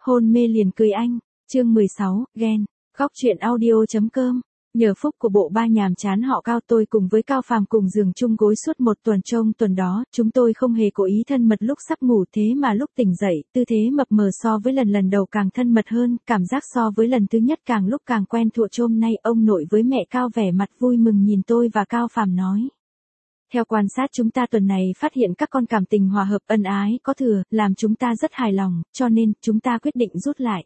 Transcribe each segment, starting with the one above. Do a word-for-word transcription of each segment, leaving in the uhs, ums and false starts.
Hôn mê liền cười anh. Chương mười sáu, ghen. Góc truyện audio chấm com. Nhờ phúc của bộ ba nhàm chán họ Cao, tôi cùng với Cao Phàm cùng giường chung gối suốt một tuần. Trong tuần đó, chúng tôi không hề cố ý thân mật lúc sắp ngủ, thế mà lúc tỉnh dậy, tư thế mập mờ so với lần lần đầu càng thân mật hơn, cảm giác so với lần thứ nhất càng lúc càng quen thuộc. Hôm nay ông nội với mẹ Cao vẻ mặt vui mừng nhìn tôi và Cao Phàm nói. Theo quan sát chúng ta tuần này phát hiện các con cảm tình hòa hợp ân ái có thừa, làm chúng ta rất hài lòng, cho nên chúng ta quyết định rút lại.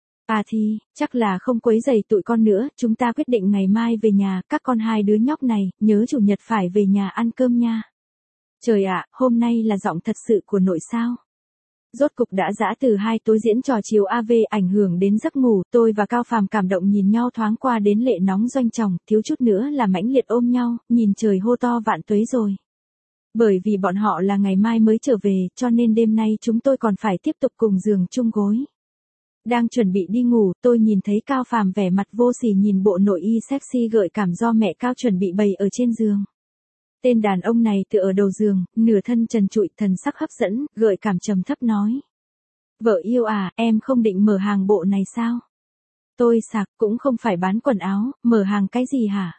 À thì, chắc là không quấy rầy tụi con nữa, chúng ta quyết định ngày mai về nhà, các con hai đứa nhóc này, nhớ chủ nhật phải về nhà ăn cơm nha. Trời ạ, hôm nay là giọng thật sự của nội sao? Rốt cục đã dã từ hai tối diễn trò chiều a vê ảnh hưởng đến giấc ngủ, tôi và Cao Phàm cảm động nhìn nhau thoáng qua đến lệ nóng doanh tròng, thiếu chút nữa là mãnh liệt ôm nhau, nhìn trời hô to vạn tuế rồi. Bởi vì bọn họ là ngày mai mới trở về, cho nên đêm nay chúng tôi còn phải tiếp tục cùng giường chung gối. Đang chuẩn bị đi ngủ, tôi nhìn thấy Cao Phàm vẻ mặt vô sỉ nhìn bộ nội y sexy gợi cảm do mẹ Cao chuẩn bị bày ở trên giường. Tên đàn ông này tựa ở đầu giường, nửa thân trần trụi, thần sắc hấp dẫn, gợi cảm trầm thấp nói. Vợ yêu à, em không định mở hàng bộ này sao? Tôi sặc, cũng không phải bán quần áo, mở hàng cái gì hả?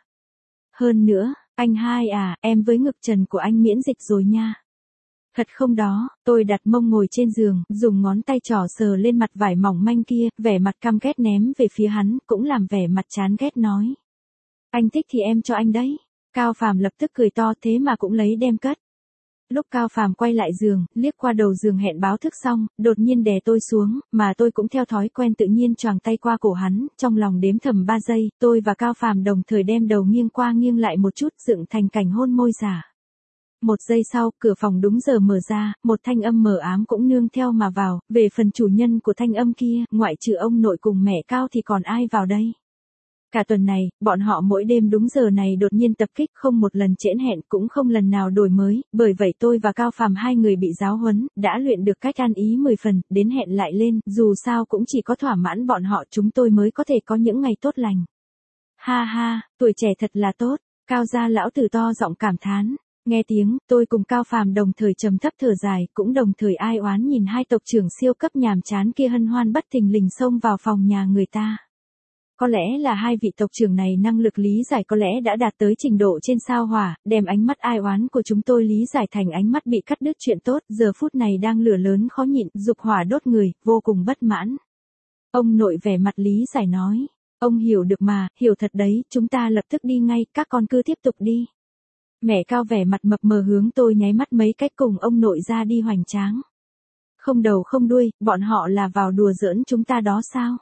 Hơn nữa, anh hai à, em với ngực trần của anh miễn dịch rồi nha. Thật không đó, tôi đặt mông ngồi trên giường, dùng ngón tay trỏ sờ lên mặt vải mỏng manh kia, vẻ mặt căm ghét ném về phía hắn, cũng làm vẻ mặt chán ghét nói. Anh thích thì em cho anh đấy. Cao Phàm lập tức cười to thế mà cũng lấy đem cất. Lúc Cao Phàm quay lại giường, liếc qua đầu giường hẹn báo thức xong, đột nhiên đè tôi xuống, mà tôi cũng theo thói quen tự nhiên choàng tay qua cổ hắn, trong lòng đếm thầm ba giây, tôi và Cao Phàm đồng thời đem đầu nghiêng qua nghiêng lại một chút, dựng thành cảnh hôn môi giả. Một giây sau, cửa phòng đúng giờ mở ra, một thanh âm mờ ám cũng nương theo mà vào, về phần chủ nhân của thanh âm kia, ngoại trừ ông nội cùng mẹ Cao thì còn ai vào đây? Cả tuần này, bọn họ mỗi đêm đúng giờ này đột nhiên tập kích, không một lần trễ hẹn, cũng không lần nào đổi mới, bởi vậy tôi và Cao Phàm hai người bị giáo huấn, đã luyện được cách ăn ý mười phần, đến hẹn lại lên, dù sao cũng chỉ có thỏa mãn bọn họ chúng tôi mới có thể có những ngày tốt lành. Ha ha, tuổi trẻ thật là tốt, Cao gia lão tử to giọng cảm thán. Nghe tiếng, tôi cùng Cao Phàm đồng thời trầm thấp thở dài, cũng đồng thời ai oán nhìn hai tộc trưởng siêu cấp nhàm chán kia hân hoan bất thình lình xông vào phòng nhà người ta. Có lẽ là hai vị tộc trưởng này năng lực lý giải có lẽ đã đạt tới trình độ trên sao hỏa, đem ánh mắt ai oán của chúng tôi lý giải thành ánh mắt bị cắt đứt chuyện tốt, giờ phút này đang lửa lớn khó nhịn, dục hỏa đốt người, vô cùng bất mãn. Ông nội vẻ mặt lý giải nói, ông hiểu được mà, hiểu thật đấy, chúng ta lập tức đi ngay, các con cứ tiếp tục đi. Mẹ Cao vẻ mặt mập mờ hướng tôi nháy mắt mấy cách cùng ông nội ra đi hoành tráng. Không đầu không đuôi, bọn họ là vào đùa giỡn chúng ta đó sao?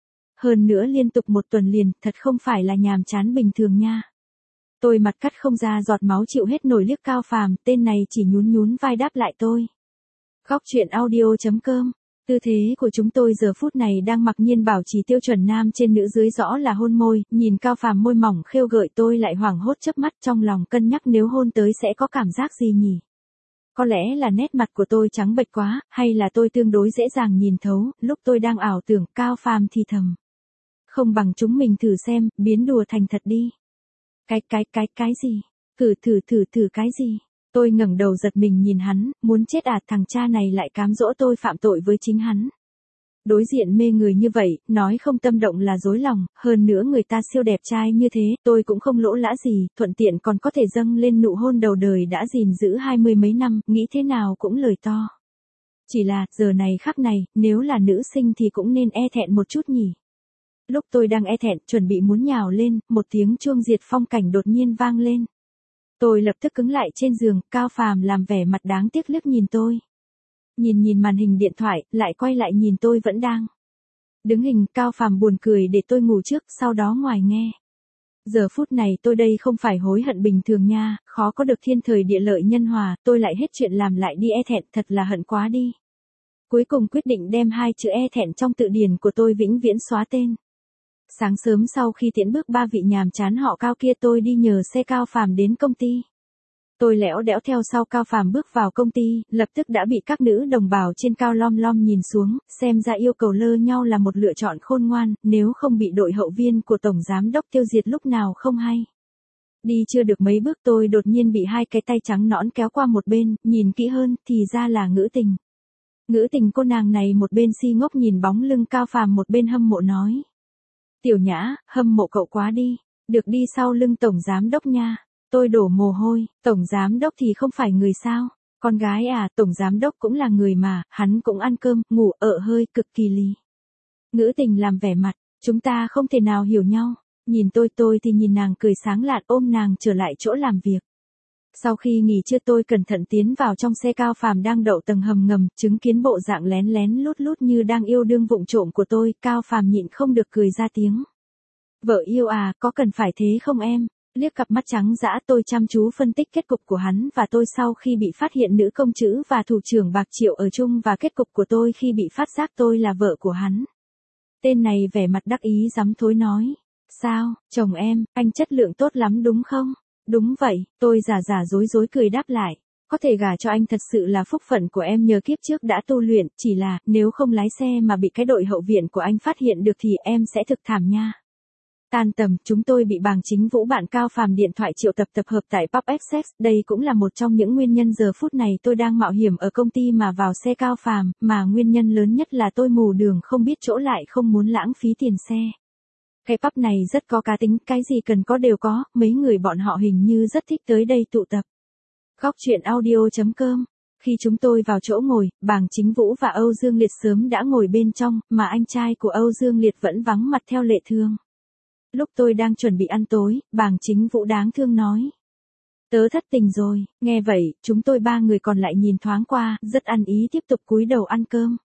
Hơn nữa liên tục một tuần liền, thật không phải là nhàm chán bình thường nha. Tôi mặt cắt không ra giọt máu chịu hết nổi liếc Cao Phàm, tên này chỉ nhún nhún vai đáp lại tôi. Góc truyện audio chấm com. Tư thế của chúng tôi giờ phút này đang mặc nhiên bảo trì tiêu chuẩn nam trên nữ dưới rõ là hôn môi, nhìn Cao Phàm môi mỏng khêu gợi tôi lại hoảng hốt chớp mắt trong lòng cân nhắc nếu hôn tới sẽ có cảm giác gì nhỉ? Có lẽ là nét mặt của tôi trắng bệch quá, hay là tôi tương đối dễ dàng nhìn thấu, lúc tôi đang ảo tưởng Cao Phàm thì thầm. Không bằng chúng mình thử xem, biến đùa thành thật đi. Cái cái cái cái gì? Thử thử thử thử cái gì? Tôi ngẩng đầu giật mình nhìn hắn, muốn chết à, thằng cha này lại cám dỗ tôi phạm tội với chính hắn. Đối diện mê người như vậy, nói không tâm động là dối lòng, hơn nữa người ta siêu đẹp trai như thế, tôi cũng không lỗ lã gì, thuận tiện còn có thể dâng lên nụ hôn đầu đời đã gìn giữ hai mươi mấy năm, nghĩ thế nào cũng lời to. Chỉ là, giờ này khắc này, nếu là nữ sinh thì cũng nên e thẹn một chút nhỉ. Lúc tôi đang e thẹn, chuẩn bị muốn nhào lên, một tiếng chuông diệt phong cảnh đột nhiên vang lên. Tôi lập tức cứng lại trên giường, Cao Phàm làm vẻ mặt đáng tiếc liếc nhìn tôi. Nhìn nhìn màn hình điện thoại, lại quay lại nhìn tôi vẫn đang đứng hình, Cao Phàm buồn cười để tôi ngủ trước, sau đó ngoài nghe. Giờ phút này tôi đây không phải hối hận bình thường nha, khó có được thiên thời địa lợi nhân hòa, tôi lại hết chuyện làm lại đi e thẹn, thật là hận quá đi. Cuối cùng quyết định đem hai chữ e thẹn trong tự điển của tôi vĩnh viễn xóa tên. Sáng sớm sau khi tiễn bước ba vị nhàm chán họ Cao kia tôi đi nhờ xe Cao Phàm đến công ty. Tôi lẽo đẽo theo sau Cao Phàm bước vào công ty, lập tức đã bị các nữ đồng bào trên cao lom lom nhìn xuống, xem ra yêu cầu lơ nhau là một lựa chọn khôn ngoan, nếu không bị đội hậu viên của Tổng Giám Đốc tiêu diệt lúc nào không hay. Đi chưa được mấy bước tôi đột nhiên bị hai cái tay trắng nõn kéo qua một bên, nhìn kỹ hơn, thì ra là Ngữ Tình. Ngữ tình cô nàng này một bên si ngốc nhìn bóng lưng Cao Phàm một bên hâm mộ nói. Tiểu Nhã, hâm mộ cậu quá đi, được đi sau lưng tổng giám đốc nha. Tôi đổ mồ hôi, tổng giám đốc thì không phải người sao? Con gái à, tổng giám đốc cũng là người mà, hắn cũng ăn cơm, ngủ, ợ hơi, cực kỳ lý. Ngữ tình làm vẻ mặt, chúng ta không thể nào hiểu nhau. Nhìn tôi tôi thì nhìn nàng cười sáng lạn ôm nàng trở lại chỗ làm việc. Sau khi nghỉ trưa tôi cẩn thận tiến vào trong xe Cao Phàm đang đậu tầng hầm ngầm, chứng kiến bộ dạng lén lén lút lút như đang yêu đương vụng trộm của tôi, Cao Phàm nhịn không được cười ra tiếng. Vợ yêu à, có cần phải thế không em? Liếc cặp mắt trắng dã tôi chăm chú phân tích kết cục của hắn và tôi sau khi bị phát hiện nữ công chữ và thủ trưởng bạc triệu ở chung và kết cục của tôi khi bị phát giác tôi là vợ của hắn. Tên này vẻ mặt đắc ý dám thối nói. Sao, chồng em, anh chất lượng tốt lắm đúng không? Đúng vậy, tôi giả giả dối dối cười đáp lại. Có thể gả cho anh thật sự là phúc phận của em nhờ kiếp trước đã tu luyện, chỉ là, nếu không lái xe mà bị cái đội hậu viện của anh phát hiện được thì em sẽ thực thảm nha. Tan tầm, chúng tôi bị Bàng Chính Vũ bạn Cao Phàm điện thoại triệu tập tập hợp tại Pub Essex, đây cũng là một trong những nguyên nhân giờ phút này tôi đang mạo hiểm ở công ty mà vào xe Cao Phàm, mà nguyên nhân lớn nhất là tôi mù đường không biết chỗ lại không muốn lãng phí tiền xe. Cái pub này rất có cá tính, cái gì cần có đều có, mấy người bọn họ hình như rất thích tới đây tụ tập. Góc truyện audio chấm com. Khi chúng tôi vào chỗ ngồi, Bàng Chính Vũ và Âu Dương Liệt sớm đã ngồi bên trong, mà anh trai của Âu Dương Liệt vẫn vắng mặt theo lệ thường. Lúc tôi đang chuẩn bị ăn tối, Bàng Chính Vũ đáng thương nói. Tớ thất tình rồi, nghe vậy, chúng tôi ba người còn lại nhìn thoáng qua, rất ăn ý tiếp tục cúi đầu ăn cơm.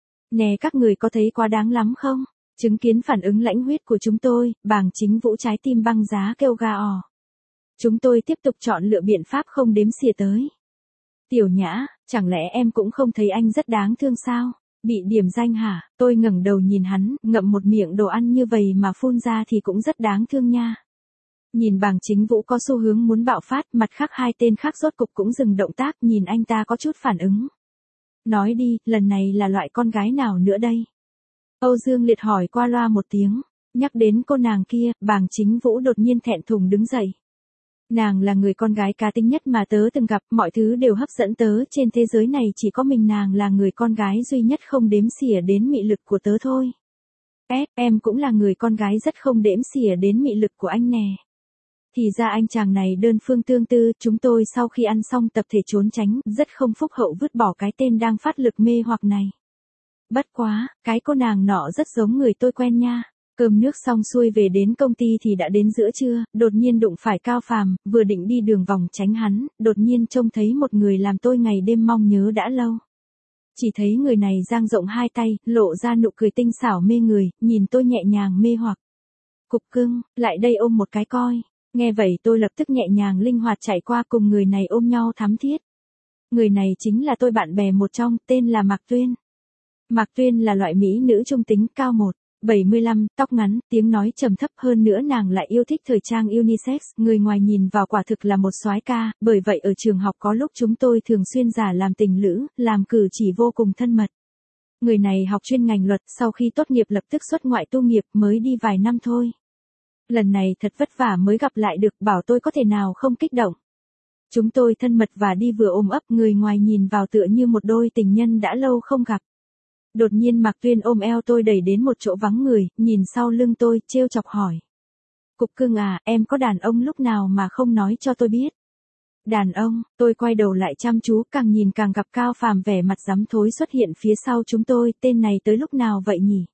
Nè các người có thấy quá đáng lắm không? Chứng kiến phản ứng lãnh huyết của chúng tôi, Bàng Chính Vũ trái tim băng giá kêu ga ò. Chúng tôi tiếp tục chọn lựa biện pháp không đếm xỉa tới. Tiểu Nhã, chẳng lẽ em cũng không thấy anh rất đáng thương sao? Bị điểm danh hả? Tôi ngẩng đầu nhìn hắn, ngậm một miệng đồ ăn như vậy mà phun ra thì cũng rất đáng thương nha. Nhìn Bàng Chính Vũ có xu hướng muốn bạo phát, mặt khác hai tên khác rốt cục cũng dừng động tác, nhìn anh ta có chút phản ứng. Nói đi, lần này là loại con gái nào nữa đây? Âu Dương Liệt hỏi qua loa một tiếng, nhắc đến cô nàng kia, Bàng Chính Vũ đột nhiên thẹn thùng đứng dậy. Nàng là người con gái cá tính nhất mà tớ từng gặp, mọi thứ đều hấp dẫn tớ, trên thế giới này chỉ có mình nàng là người con gái duy nhất không đếm xỉa đến mị lực của tớ thôi. Ép, em cũng là người con gái rất không đếm xỉa đến mị lực của anh nè. Thì ra anh chàng này đơn phương tương tư, chúng tôi sau khi ăn xong tập thể trốn tránh, rất không phúc hậu vứt bỏ cái tên đang phát lực mê hoặc này. Bất quá, cái cô nàng nọ rất giống người tôi quen nha. Cơm nước xong xuôi về đến công ty thì đã đến giữa trưa, đột nhiên đụng phải Cao Phàm, vừa định đi đường vòng tránh hắn, đột nhiên trông thấy một người làm tôi ngày đêm mong nhớ đã lâu. Chỉ thấy người này dang rộng hai tay, lộ ra nụ cười tinh xảo mê người, nhìn tôi nhẹ nhàng mê hoặc. Cục cưng, lại đây ôm một cái coi. Nghe vậy tôi lập tức nhẹ nhàng linh hoạt chạy qua cùng người này ôm nhau thắm thiết. Người này chính là tôi bạn bè một trong, tên là Mạc Tuyên. Mạc Tuyên là loại mỹ nữ trung tính, cao một bảy mươi lăm, tóc ngắn, tiếng nói trầm thấp, hơn nữa nàng lại yêu thích thời trang unisex, người ngoài nhìn vào quả thực là một soái ca, bởi vậy ở trường học có lúc chúng tôi thường xuyên giả làm tình lữ, làm cử chỉ vô cùng thân mật. Người này học chuyên ngành luật, sau khi tốt nghiệp lập tức xuất ngoại tu nghiệp, mới đi vài năm thôi. Lần này thật vất vả mới gặp lại được, bảo tôi có thể nào không kích động. Chúng tôi thân mật và đi vừa ôm ấp, người ngoài nhìn vào tựa như một đôi tình nhân đã lâu không gặp. Đột nhiên Mạc Tuyên ôm eo tôi đẩy đến một chỗ vắng người, nhìn sau lưng tôi, trêu chọc hỏi. Cục cưng à, em có đàn ông lúc nào mà không nói cho tôi biết. Đàn ông, tôi quay đầu lại chăm chú, càng nhìn càng gặp Cao Phàm vẻ mặt dám thối xuất hiện phía sau chúng tôi, tên này tới lúc nào vậy nhỉ?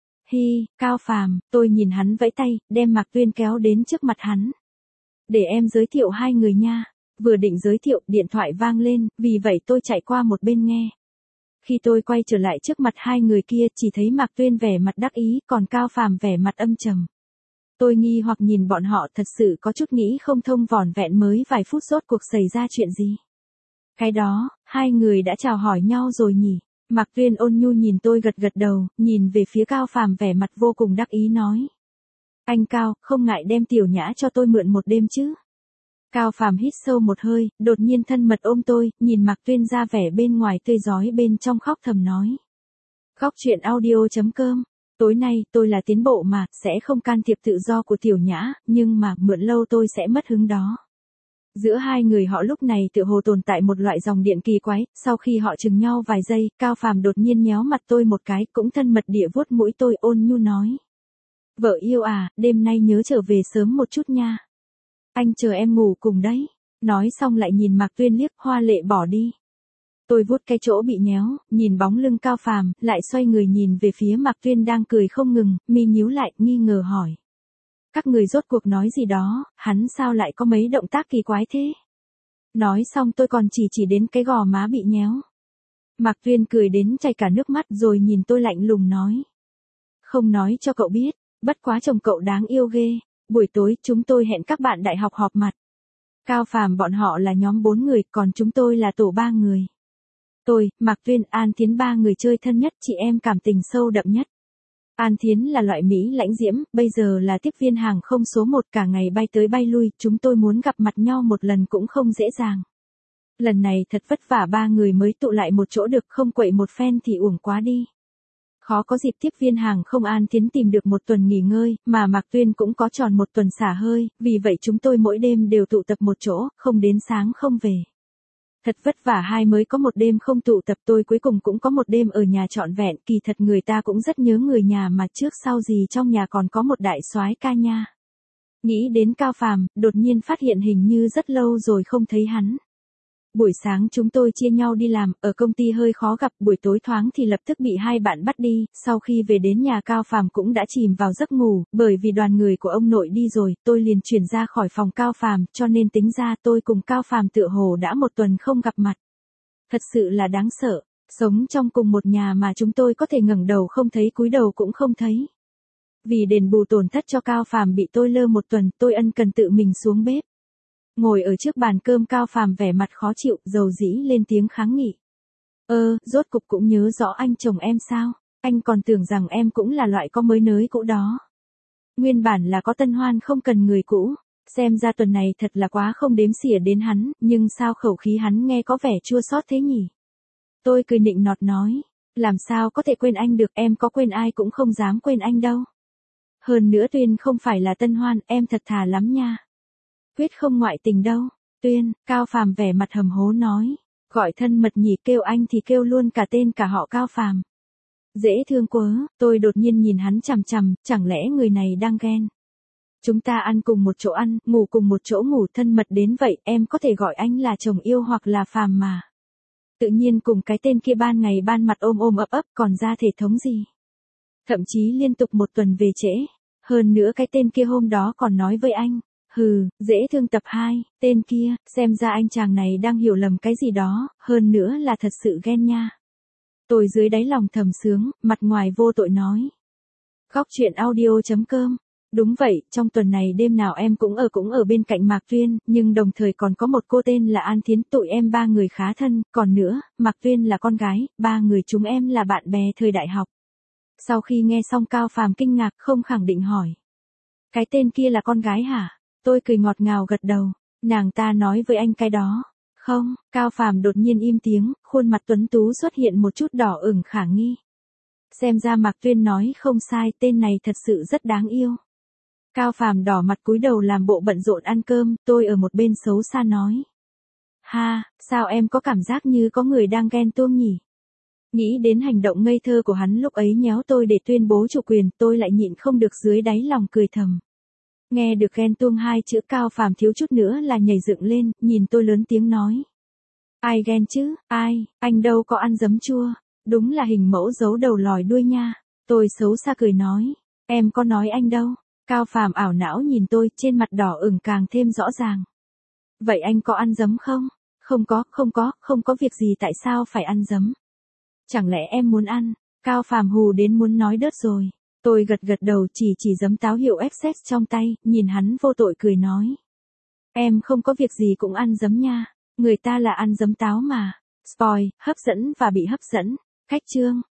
Hi, Cao Phàm, tôi nhìn hắn vẫy tay, đem Mạc Tuyên kéo đến trước mặt hắn. Để em giới thiệu hai người nha. Vừa định giới thiệu, điện thoại vang lên, vì vậy tôi chạy qua một bên nghe. Khi tôi quay trở lại trước mặt hai người kia, chỉ thấy Mạc Tuyên vẻ mặt đắc ý, còn Cao Phàm vẻ mặt âm trầm. Tôi nghi hoặc nhìn bọn họ, thật sự có chút nghĩ không thông, vỏn vẹn mới vài phút rốt cuộc xảy ra chuyện gì. Cái đó, hai người đã chào hỏi nhau rồi nhỉ? Mạc Tuyên ôn nhu nhìn tôi gật gật đầu, nhìn về phía Cao Phàm vẻ mặt vô cùng đắc ý nói. Anh Cao, không ngại đem Tiểu Nhã cho tôi mượn một đêm chứ? Cao Phàm hít sâu một hơi, đột nhiên thân mật ôm tôi, nhìn Mạc Tuyên ra vẻ bên ngoài tươi rói bên trong khóc thầm nói. Góc truyện audio chấm com. Tối nay, tôi là tiến bộ mà, sẽ không can thiệp tự do của Tiểu Nhã, nhưng mà, mượn lâu tôi sẽ mất hứng đó. Giữa hai người họ lúc này tựa hồ tồn tại một loại dòng điện kỳ quái, sau khi họ chừng nhau vài giây, Cao Phàm đột nhiên nhéo mặt tôi một cái, cũng thân mật địa vuốt mũi tôi ôn nhu nói. Vợ yêu à, đêm nay nhớ trở về sớm một chút nha. Anh chờ em ngủ cùng đấy. Nói xong lại nhìn Mạc Tuyên liếc, hoa lệ bỏ đi. Tôi vuốt cái chỗ bị nhéo, nhìn bóng lưng Cao Phàm, lại xoay người nhìn về phía Mạc Tuyên đang cười không ngừng, mi nhíu lại, nghi ngờ hỏi. Các người rốt cuộc nói gì đó, hắn sao lại có mấy động tác kỳ quái thế? Nói xong tôi còn chỉ chỉ đến cái gò má bị nhéo. Mạc Tuyên cười đến chảy cả nước mắt rồi nhìn tôi lạnh lùng nói. Không nói cho cậu biết, bất quá chồng cậu đáng yêu ghê, buổi tối chúng tôi hẹn các bạn đại học họp mặt. Cao Phàm bọn họ là nhóm bốn người, còn chúng tôi là tổ ba người. Tôi, Mạc Tuyên, An Thiến ba người chơi thân nhất, chị em cảm tình sâu đậm nhất. An Thiến là loại Mỹ lãnh diễm, bây giờ là tiếp viên hàng không số một, cả ngày bay tới bay lui, chúng tôi muốn gặp mặt nhau một lần cũng không dễ dàng. Lần này thật vất vả ba người mới tụ lại một chỗ được, không quậy một phen thì uổng quá đi. Khó có dịp tiếp viên hàng không An Thiến tìm được một tuần nghỉ ngơi, mà Mạc Tuyên cũng có tròn một tuần xả hơi, vì vậy chúng tôi mỗi đêm đều tụ tập một chỗ, không đến sáng không về. Thật vất vả hai mới có một đêm không tụ tập, tôi cuối cùng cũng có một đêm ở nhà trọn vẹn, kỳ thật người ta cũng rất nhớ người nhà mà trước sau gì trong nhà còn có một đại soái ca nha. Nghĩ đến Cao Phàm, đột nhiên phát hiện hình như rất lâu rồi không thấy hắn. Buổi sáng chúng tôi chia nhau đi làm, ở công ty hơi khó gặp, buổi tối thoáng thì lập tức bị hai bạn bắt đi, sau khi về đến nhà Cao Phàm cũng đã chìm vào giấc ngủ, bởi vì đoàn người của ông nội đi rồi, tôi liền chuyển ra khỏi phòng Cao Phàm, cho nên tính ra tôi cùng Cao Phàm tựa hồ đã một tuần không gặp mặt. Thật sự là đáng sợ, sống trong cùng một nhà mà chúng tôi có thể ngẩng đầu không thấy cúi đầu cũng không thấy. Vì đền bù tổn thất cho Cao Phàm bị tôi lơ một tuần, tôi ân cần tự mình xuống bếp. Ngồi ở trước bàn cơm Cao Phàm vẻ mặt khó chịu, dầu dĩ lên tiếng kháng nghị. Ơ, rốt cục cũng nhớ rõ anh chồng em sao? Anh còn tưởng rằng em cũng là loại có mới nới cũ đó. Nguyên bản là có tân hoan không cần người cũ. Xem ra tuần này thật là quá không đếm xỉa đến hắn, nhưng sao khẩu khí hắn nghe có vẻ chua xót thế nhỉ? Tôi cười nịnh nọt nói. Làm sao có thể quên anh được, em có quên ai cũng không dám quên anh đâu. Hơn nữa Tuyên không phải là tân hoan, em thật thà lắm nha. Quyết không ngoại tình đâu. Tuyên, Cao Phàm vẻ mặt hầm hố nói. Gọi thân mật nhỉ, kêu anh thì kêu luôn cả tên cả họ Cao Phàm. Dễ thương quá, tôi đột nhiên nhìn hắn chằm chằm, chẳng lẽ người này đang ghen. Chúng ta ăn cùng một chỗ ăn, ngủ cùng một chỗ ngủ, thân mật đến vậy, em có thể gọi anh là chồng yêu hoặc là Phàm mà. Tự nhiên cùng cái tên kia ban ngày ban mặt ôm ôm ấp ấp, còn ra thể thống gì. Thậm chí liên tục một tuần về trễ. Hơn nữa cái tên kia hôm đó còn nói với anh. Hừ, dễ thương tập hai, tên kia, xem ra anh chàng này đang hiểu lầm cái gì đó, hơn nữa là thật sự ghen nha. Tôi dưới đáy lòng thầm sướng, mặt ngoài vô tội nói. Góc truyện audio chấm com. Đúng vậy, trong tuần này đêm nào em cũng ở cũng ở bên cạnh Mạc Tuyên, nhưng đồng thời còn có một cô tên là An Thiến, tụi em ba người khá thân, còn nữa, Mạc Tuyên là con gái, ba người chúng em là bạn bè thời đại học. Sau khi nghe xong Cao Phàm kinh ngạc không khẳng định hỏi. Cái tên kia là con gái hả? Tôi cười ngọt ngào gật đầu, nàng ta nói với anh cái đó. Không, Cao Phàm đột nhiên im tiếng, khuôn mặt tuấn tú xuất hiện một chút đỏ ửng khả nghi. Xem ra Mạc Tuyên nói không sai, tên này thật sự rất đáng yêu. Cao Phàm đỏ mặt cúi đầu làm bộ bận rộn ăn cơm, tôi ở một bên xấu xa nói. Ha, sao em có cảm giác như có người đang ghen tuông nhỉ? Nghĩ đến hành động ngây thơ của hắn lúc ấy nhéo tôi để tuyên bố chủ quyền, tôi lại nhịn không được dưới đáy lòng cười thầm. Nghe được ghen tuông hai chữ Cao Phàm thiếu chút nữa là nhảy dựng lên, nhìn tôi lớn tiếng nói. Ai ghen chứ, ai, anh đâu có ăn giấm chua, đúng là hình mẫu giấu đầu lòi đuôi nha. Tôi xấu xa cười nói, em có nói anh đâu. Cao Phàm ảo não nhìn tôi, trên mặt đỏ ửng càng thêm rõ ràng. Vậy anh có ăn giấm không? Không có, không có, không có việc gì, tại sao phải ăn giấm? Chẳng lẽ em muốn ăn? Cao Phàm hù đến muốn nói đớt rồi. Tôi gật gật đầu chỉ chỉ giấm táo hiệu Access trong tay, nhìn hắn vô tội cười nói. Em không có việc gì cũng ăn giấm nha, người ta là ăn giấm táo mà. Spoil, hấp dẫn và bị hấp dẫn. Khách chương.